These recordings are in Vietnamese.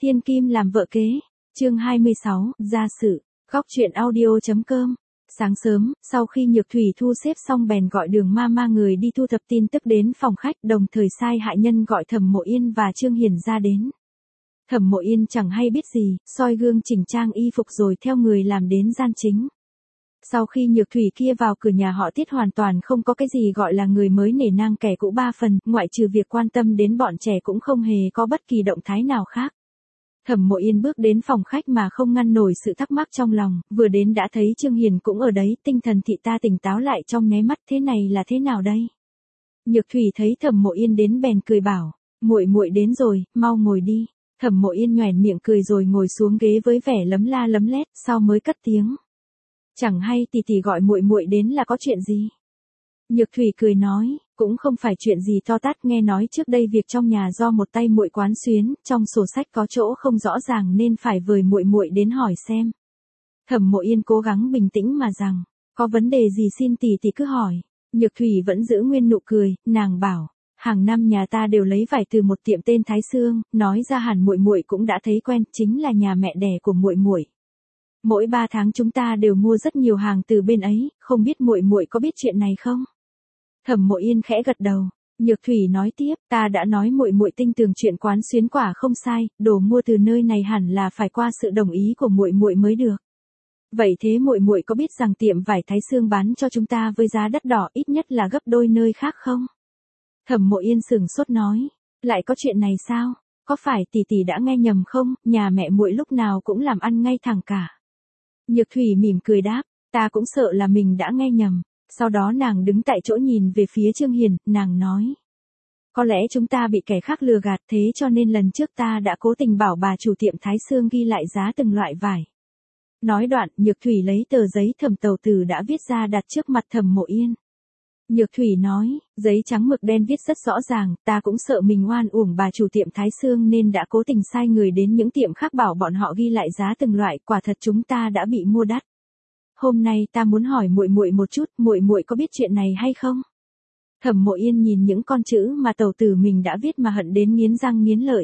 Thiên Kim làm vợ kế. Chương 26, gia sự. Góc truyện audio.com. Sáng sớm, sau khi Nhược Thủy thu xếp xong bèn gọi Đường Mama người đi thu thập tin tức đến phòng khách, đồng thời sai hạ nhân gọi Thẩm Mộ Yên và Trương Hiền ra đến. Thẩm Mộ Yên chẳng hay biết gì, soi gương chỉnh trang y phục rồi theo người làm đến gian chính. Sau khi Nhược Thủy kia vào cửa nhà họ Tiết hoàn toàn không có cái gì gọi là người mới nể nang kẻ cũ ba phần, ngoại trừ việc quan tâm đến bọn trẻ cũng không hề có bất kỳ động thái nào khác. Thẩm Mộ Yên bước đến phòng khách mà không ngăn nổi sự thắc mắc trong lòng, vừa đến đã thấy Trương Hiền cũng ở đấy, tinh thần thị ta tỉnh táo lại trong nháy mắt, thế này là thế nào đây? Nhược Thủy thấy Thẩm Mộ Yên đến bèn cười bảo, muội muội đến rồi, mau ngồi đi. Thẩm Mộ Yên nhoẻn miệng cười rồi ngồi xuống ghế với vẻ lấm la lấm lét, sau mới cất tiếng. Chẳng hay tỷ tỷ gọi muội muội đến là có chuyện gì? Nhược Thủy cười nói, cũng không phải chuyện gì to tát, nghe nói trước đây việc trong nhà do một tay muội quán xuyến, trong sổ sách có chỗ không rõ ràng nên phải vời muội muội đến hỏi xem. Thẩm Mộ Yên cố gắng bình tĩnh mà rằng, có vấn đề gì xin tỷ tỷ cứ hỏi. Nhược Thủy vẫn giữ nguyên nụ cười, nàng bảo, hàng năm nhà ta đều lấy vải từ một tiệm tên Thái Sương, nói ra hẳn muội muội cũng đã thấy quen, chính là nhà mẹ đẻ của muội muội. Mỗi 3 tháng chúng ta đều mua rất nhiều hàng từ bên ấy, không biết muội muội có biết chuyện này không? Thẩm Mộ Yên khẽ gật đầu. Nhược Thủy nói tiếp, ta đã nói muội muội tin tưởng chuyện quán xuyến quả không sai, đồ mua từ nơi này hẳn là phải qua sự đồng ý của muội muội mới được. Vậy thế muội muội có biết rằng tiệm vải Thái Sương bán cho chúng ta với giá đắt đỏ ít nhất là gấp đôi nơi khác không? Thẩm Mộ Yên sửng sốt nói, lại có chuyện này sao? Có phải tỷ tỷ đã nghe nhầm không? Nhà mẹ muội lúc nào cũng làm ăn ngay thẳng cả. Nhược Thủy mỉm cười đáp, ta cũng sợ là mình đã nghe nhầm. Sau đó nàng đứng tại chỗ nhìn về phía Trương Hiền, nàng nói. Có lẽ chúng ta bị kẻ khác lừa gạt, thế cho nên lần trước ta đã cố tình bảo bà chủ tiệm Thái Sương ghi lại giá từng loại vải. Nói đoạn, Nhược Thủy lấy tờ giấy thẩm tàu tử đã viết ra đặt trước mặt Thẩm Mộ Yên. Nhược Thủy nói, giấy trắng mực đen viết rất rõ ràng, ta cũng sợ mình oan uổng bà chủ tiệm Thái Sương nên đã cố tình sai người đến những tiệm khác bảo bọn họ ghi lại giá từng loại, quả thật chúng ta đã bị mua đắt. Hôm nay ta muốn hỏi muội muội một chút, muội muội có biết chuyện này hay không? Thẩm Mộ Yên nhìn những con chữ mà tàu tử mình đã viết mà hận đến nghiến răng nghiến lợi.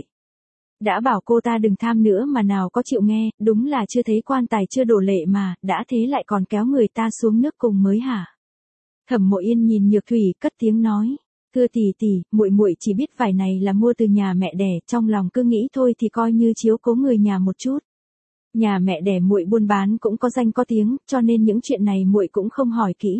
Đã bảo cô ta đừng tham nữa mà nào có chịu nghe, đúng là chưa thấy quan tài chưa đổ lệ mà, đã thế lại còn kéo người ta xuống nước cùng mới hả? Thẩm Mộ Yên nhìn Nhược Thủy cất tiếng nói, thưa tỷ tỷ, muội muội chỉ biết vải này là mua từ nhà mẹ đẻ, trong lòng cứ nghĩ thôi thì coi như chiếu cố người nhà một chút. Nhà mẹ đẻ muội buôn bán cũng có danh có tiếng, cho nên những chuyện này muội cũng không hỏi kỹ.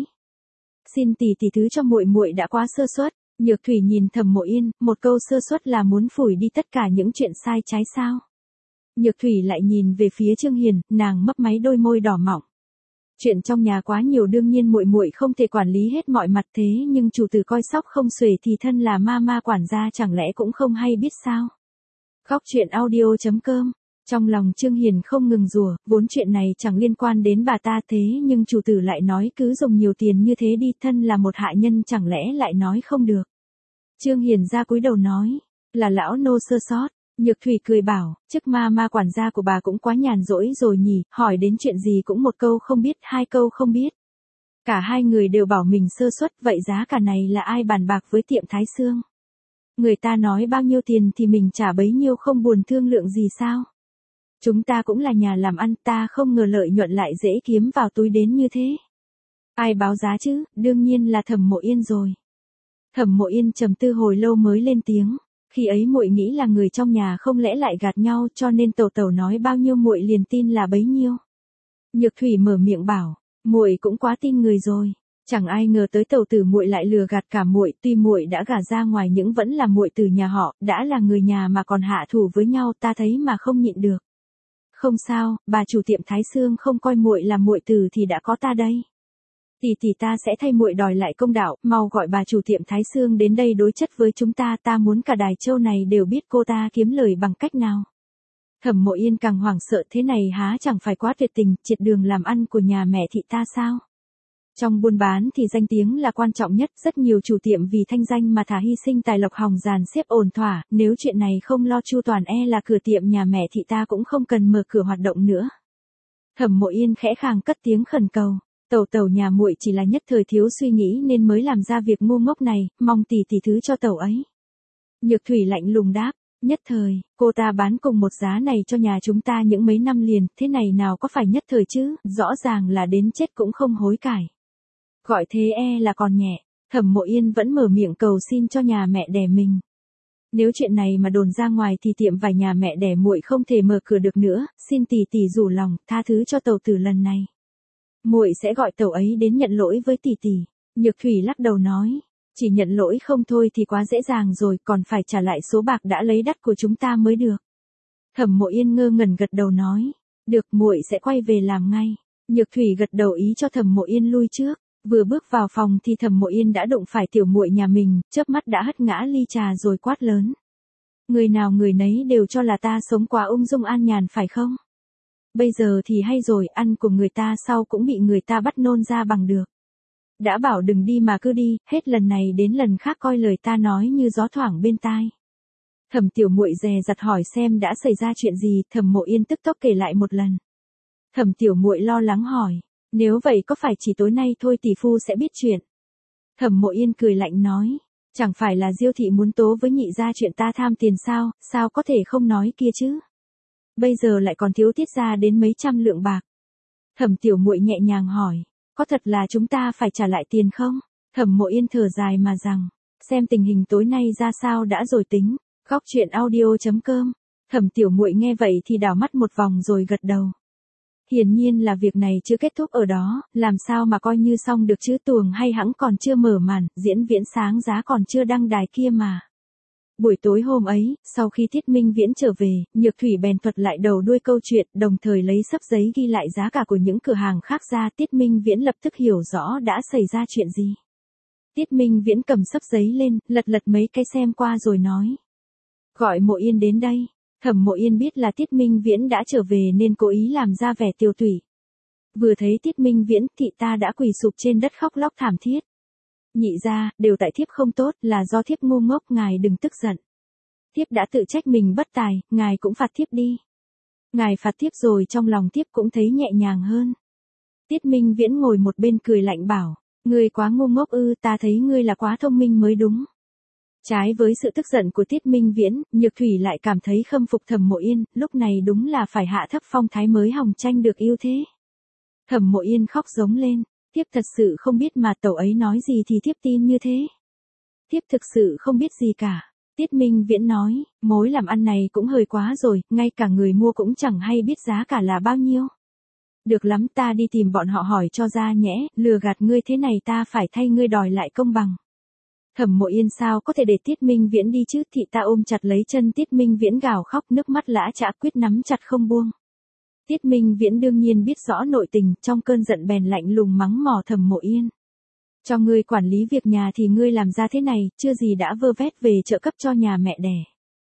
Xin tỷ tỷ thứ cho muội muội đã quá sơ suất. Nhược Thủy nhìn Thẩm Mộ Yên, một câu sơ suất là muốn phủi đi tất cả những chuyện sai trái sao? Nhược Thủy lại nhìn về phía Trương Hiền, nàng mấp máy đôi môi đỏ mọng. Chuyện trong nhà quá nhiều đương nhiên muội muội không thể quản lý hết mọi mặt, thế nhưng chủ tử coi sóc không xuể thì thân là mama quản gia chẳng lẽ cũng không hay biết sao? Góc truyện audio.com. Trong lòng Trương Hiền không ngừng rủa, vốn chuyện này chẳng liên quan đến bà ta thế nhưng chủ tử lại nói cứ dùng nhiều tiền như thế đi, thân là một hạ nhân chẳng lẽ lại nói không được. Trương Hiền ra cúi đầu nói, là lão nô sơ sót. Nhược Thủy cười bảo, chức ma quản gia của bà cũng quá nhàn rỗi rồi nhỉ, hỏi đến chuyện gì cũng một câu không biết, 2 câu không biết. Cả hai người đều bảo mình sơ suất, vậy giá cả này là ai bàn bạc với tiệm Thái Sương? Người ta nói bao nhiêu tiền thì mình trả bấy nhiêu, không buồn thương lượng gì sao? Chúng ta cũng là nhà làm ăn, ta không ngờ lợi nhuận lại dễ kiếm vào túi đến như thế. Ai báo giá chứ, đương nhiên là Thẩm Mộ Yên rồi. Thẩm Mộ Yên trầm tư hồi lâu mới lên tiếng, khi ấy muội nghĩ là người trong nhà không lẽ lại gạt nhau cho nên tẩu nói bao nhiêu muội liền tin là bấy nhiêu. Nhược Thủy mở miệng bảo, muội cũng quá tin người rồi. Chẳng ai ngờ tới tẩu tử muội lại lừa gạt cả muội, tuy muội đã gả ra ngoài nhưng vẫn là muội từ nhà họ, đã là người nhà mà còn hạ thủ với nhau, ta thấy mà không nhịn được. Không sao, bà chủ tiệm Thái Sương không coi muội là muội tử thì đã có ta đây. Tỷ ta sẽ thay muội đòi lại công đạo, mau gọi bà chủ tiệm Thái Sương đến đây đối chất với chúng ta muốn cả Đài Châu này đều biết cô ta kiếm lời bằng cách nào. Thẩm Mộ Yên càng hoảng sợ, thế này há chẳng phải quá tuyệt tình, triệt đường làm ăn của nhà mẹ thị ta sao? Trong buôn bán thì danh tiếng là quan trọng nhất, rất nhiều chủ tiệm vì thanh danh mà thà hy sinh tài lộc hòng dàn xếp ổn thỏa, nếu chuyện này không lo chu toàn là cửa tiệm nhà mẹ thị ta cũng không cần mở cửa hoạt động nữa. Thẩm Mộ Yên khẽ khàng cất tiếng khẩn cầu, tẩu nhà muội chỉ là nhất thời thiếu suy nghĩ nên mới làm ra việc ngu ngốc này, mong tỷ thứ cho tẩu ấy. Nhược Thủy lạnh lùng đáp, Nhất thời, cô ta bán cùng một giá này cho nhà chúng ta những mấy năm liền, thế này nào có phải nhất thời chứ, rõ ràng là đến chết cũng không hối cải. Gọi thế là còn nhẹ, Thẩm Mộ Yên vẫn mở miệng cầu xin cho nhà mẹ đẻ mình. Nếu chuyện này mà đồn ra ngoài thì tiệm vải nhà mẹ đẻ muội không thể mở cửa được nữa, xin tỷ tỷ rủ lòng, tha thứ cho tẩu tử lần này. Muội sẽ gọi tẩu ấy đến nhận lỗi với tỷ tỷ. Nhược Thủy lắc đầu nói, chỉ nhận lỗi không thôi thì quá dễ dàng rồi, còn phải trả lại số bạc đã lấy đắt của chúng ta mới được. Thẩm Mộ Yên ngơ ngẩn gật đầu nói, được, muội sẽ quay về làm ngay. Nhược Thủy gật đầu ý cho Thẩm Mộ Yên lui trước. Vừa bước vào phòng thì Thẩm Mộ Yên đã đụng phải tiểu muội nhà mình, chớp mắt đã hất ngã ly trà rồi quát lớn. Người nào người nấy đều cho là ta sống quá ung dung an nhàn phải không? Bây giờ thì hay rồi, ăn của người ta sau cũng bị người ta bắt nôn ra bằng được. Đã bảo đừng đi mà cứ đi, hết lần này đến lần khác coi lời ta nói như gió thoảng bên tai. Thẩm tiểu muội dè dặt hỏi xem đã xảy ra chuyện gì, Thẩm Mộ Yên tức tốc kể lại một lần. Thẩm tiểu muội lo lắng hỏi, nếu vậy có phải chỉ tối nay thôi tỷ phu sẽ biết chuyện? Thẩm Mộ Yên cười lạnh nói, chẳng phải là Diêu thị muốn tố với nhị gia chuyện ta tham tiền sao, sao có thể không nói kia chứ? Bây giờ lại còn thiếu tiết ra đến mấy trăm lượng bạc. Thẩm tiểu muội nhẹ nhàng hỏi, có thật là chúng ta phải trả lại tiền không? Thẩm Mộ Yên thở dài mà rằng, xem tình hình tối nay ra sao đã rồi tính. Khóc chuyện audio.com. Thẩm tiểu muội nghe vậy thì đảo mắt một vòng rồi gật đầu. Hiển nhiên là việc này chưa kết thúc ở đó, làm sao mà coi như xong được chứ, tuồng hay hãng còn chưa mở màn, diễn Viễn sáng giá còn chưa đăng đài kia mà. Buổi tối hôm ấy, sau khi Tiết Minh Viễn trở về, Nhược Thủy bèn thuật lại đầu đuôi câu chuyện, đồng thời lấy xấp giấy ghi lại giá cả của những cửa hàng khác ra. Tiết Minh Viễn lập tức hiểu rõ đã xảy ra chuyện gì. Tiết Minh Viễn cầm xấp giấy lên, lật mấy cái xem qua rồi nói. Gọi Mộ Yên đến đây. Thẩm Mộ Yên biết là Tiết Minh Viễn đã trở về nên cố ý làm ra vẻ tiêu tụy. Vừa thấy Tiết Minh Viễn, thị ta đã quỳ sụp trên đất khóc lóc thảm thiết. Nhị gia, đều tại thiếp không tốt, là do thiếp ngu ngốc, ngài đừng tức giận. Thiếp đã tự trách mình bất tài, ngài cũng phạt thiếp đi. Ngài phạt thiếp rồi trong lòng thiếp cũng thấy nhẹ nhàng hơn. Tiết Minh Viễn ngồi một bên cười lạnh bảo, ngươi quá ngu ngốc ư, ta thấy ngươi là quá thông minh mới đúng. Trái với sự tức giận của Tiết Minh Viễn, Nhược Thủy lại cảm thấy khâm phục Thẩm Mộ Yên, lúc này đúng là phải hạ thấp phong thái mới hòng tranh được yêu thế. Thẩm Mộ Yên khóc giống lên, thiếp thật sự không biết mà tẩu ấy nói gì thì thiếp tin như thế. Thiếp thực sự không biết gì cả. Tiết Minh Viễn nói, mối làm ăn này cũng hơi quá rồi, ngay cả người mua cũng chẳng hay biết giá cả là bao nhiêu. Được lắm, ta đi tìm bọn họ hỏi cho ra nhẽ, lừa gạt ngươi thế này ta phải thay ngươi đòi lại công bằng. Thẩm Mộ Yên sao có thể để Tiết Minh Viễn đi chứ, thị ta ôm chặt lấy chân Tiết Minh Viễn gào khóc, nước mắt lã chã quyết nắm chặt không buông. Tiết Minh Viễn đương nhiên biết rõ nội tình, trong cơn giận bèn lạnh lùng mắng mỏ Thẩm Mộ Yên. Cho ngươi quản lý việc nhà thì ngươi làm ra thế này, chưa gì đã vơ vét về trợ cấp cho nhà mẹ đẻ.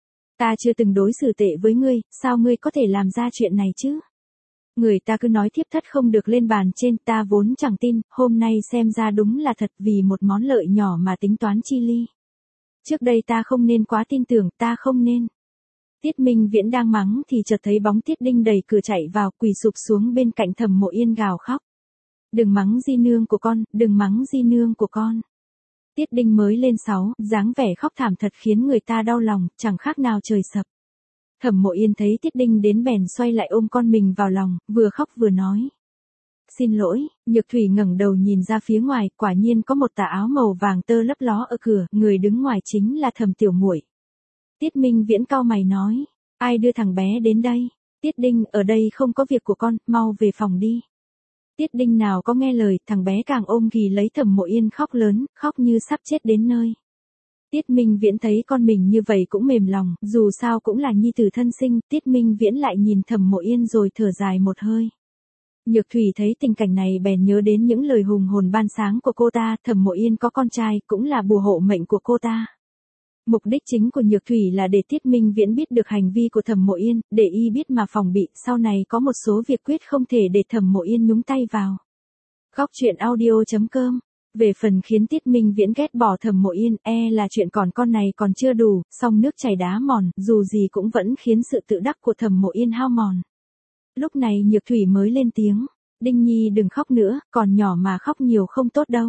Ta chưa từng đối xử tệ với ngươi, sao ngươi có thể làm ra chuyện này chứ? Người ta cứ nói thiếp thất không được lên bàn trên, ta vốn chẳng tin, hôm nay xem ra đúng là thật, vì một món lợi nhỏ mà tính toán chi ly. Trước đây ta không nên quá tin tưởng, ta không nên. Tiết Minh Viễn đang mắng thì chợt thấy bóng Tiết Đinh đẩy cửa chạy vào, quỳ sụp xuống bên cạnh Thẩm Mộ Yên gào khóc. Đừng mắng di nương của con, đừng mắng di nương của con. Tiết Đinh mới lên 6, dáng vẻ khóc thảm thật khiến người ta đau lòng, chẳng khác nào trời sập. Thẩm Mộ Yên thấy Tiết Đinh đến bèn xoay lại ôm con mình vào lòng, vừa khóc vừa nói. Xin lỗi. Nhược Thủy ngẩng đầu nhìn ra phía ngoài, quả nhiên có một tà áo màu vàng tơ lấp ló ở cửa, người đứng ngoài chính là Thẩm tiểu muội. Tiết Minh Viễn cau mày nói, ai đưa thằng bé đến đây? Tiết Đinh, ở đây không có việc của con, mau về phòng đi. Tiết Đinh nào có nghe lời, thằng bé càng ôm ghì lấy Thẩm Mộ Yên khóc lớn, khóc như sắp chết đến nơi. Tiết Minh Viễn thấy con mình như vậy cũng mềm lòng, dù sao cũng là nhi tử thân sinh, Tiết Minh Viễn lại nhìn Thẩm Mộ Yên rồi thở dài một hơi. Nhược Thủy thấy tình cảnh này bèn nhớ đến những lời hùng hồn ban sáng của cô ta, Thẩm Mộ Yên có con trai, cũng là bùa hộ mệnh của cô ta. Mục đích chính của Nhược Thủy là để Tiết Minh Viễn biết được hành vi của Thẩm Mộ Yên, để y biết mà phòng bị, sau này có một số việc quyết không thể để Thẩm Mộ Yên nhúng tay vào. Khóc chuyện audio.com. Về phần khiến Tiết Minh Viễn ghét bỏ Thẩm Mộ Yên, là chuyện còn con này còn chưa đủ, song nước chảy đá mòn, dù gì cũng vẫn khiến sự tự đắc của Thẩm Mộ Yên hao mòn. Lúc này Nhược Thủy mới lên tiếng, Đinh Nhi đừng khóc nữa, còn nhỏ mà khóc nhiều không tốt đâu.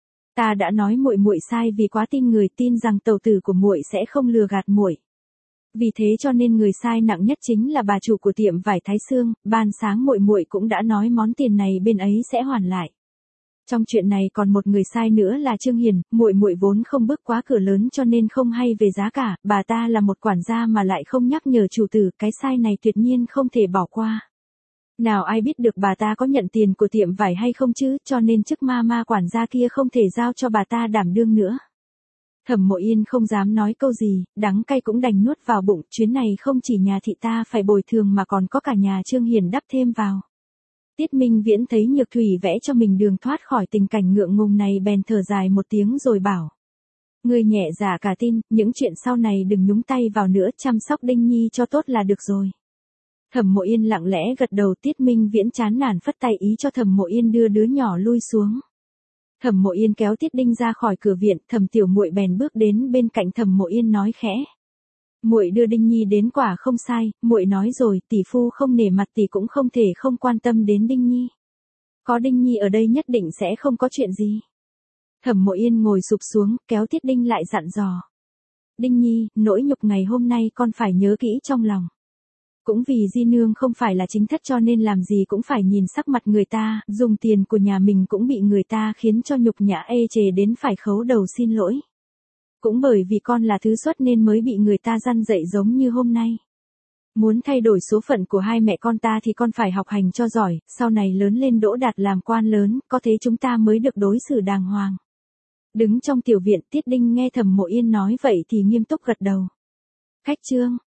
Ta đã nói muội muội sai vì quá tin người, tin rằng tẩu tử của muội sẽ không lừa gạt muội. Vì thế cho nên người sai nặng nhất chính là bà chủ của tiệm vải Thái Sương, ban sáng muội muội cũng đã nói món tiền này bên ấy sẽ hoàn lại. Trong chuyện này còn một người sai nữa là Trương Hiền, muội muội vốn không bước quá cửa lớn cho nên không hay về giá cả, bà ta là một quản gia mà lại không nhắc nhở chủ tử, cái sai này tuyệt nhiên không thể bỏ qua. Nào ai biết được bà ta có nhận tiền của tiệm vải hay không chứ, cho nên chức ma quản gia kia không thể giao cho bà ta đảm đương nữa. Thẩm Mộ Yên không dám nói câu gì, đắng cay cũng đành nuốt vào bụng, chuyến này không chỉ nhà thị ta phải bồi thường mà còn có cả nhà Trương Hiền đắp thêm vào. Tiết Minh Viễn thấy Nhược Thủy vẽ cho mình đường thoát khỏi tình cảnh ngượng ngùng này bèn thở dài một tiếng rồi bảo. Ngươi nhẹ dạ cả tin, những chuyện sau này đừng nhúng tay vào nữa, chăm sóc Đinh Nhi cho tốt là được rồi. Thẩm Mộ Yên lặng lẽ gật đầu. Tiết Minh Viễn chán nản phất tay ý cho Thẩm Mộ Yên đưa đứa nhỏ lui xuống. Thẩm Mộ Yên kéo Tiết Đinh ra khỏi cửa viện, Thẩm Tiểu Muội bèn bước đến bên cạnh Thẩm Mộ Yên nói khẽ. Muội đưa Đinh Nhi đến quả không sai, muội nói rồi, tỷ phu không nể mặt tỷ cũng không thể không quan tâm đến Đinh Nhi. Có Đinh Nhi ở đây nhất định sẽ không có chuyện gì. Thẩm Mộ Yên ngồi sụp xuống, kéo Tiết Đinh lại dặn dò. Đinh Nhi, nỗi nhục ngày hôm nay con phải nhớ kỹ trong lòng. Cũng vì Di Nương không phải là chính thất cho nên làm gì cũng phải nhìn sắc mặt người ta, dùng tiền của nhà mình cũng bị người ta khiến cho nhục nhã ê chề đến phải khấu đầu xin lỗi. Cũng bởi vì con là thứ xuất nên mới bị người ta răn dạy giống như hôm nay. Muốn thay đổi số phận của hai mẹ con ta thì con phải học hành cho giỏi, sau này lớn lên đỗ đạt làm quan lớn, có thế chúng ta mới được đối xử đàng hoàng. Đứng trong tiểu viện, Tiết Đinh nghe Thẩm Mộ Yên nói vậy thì nghiêm túc gật đầu. Khách trương.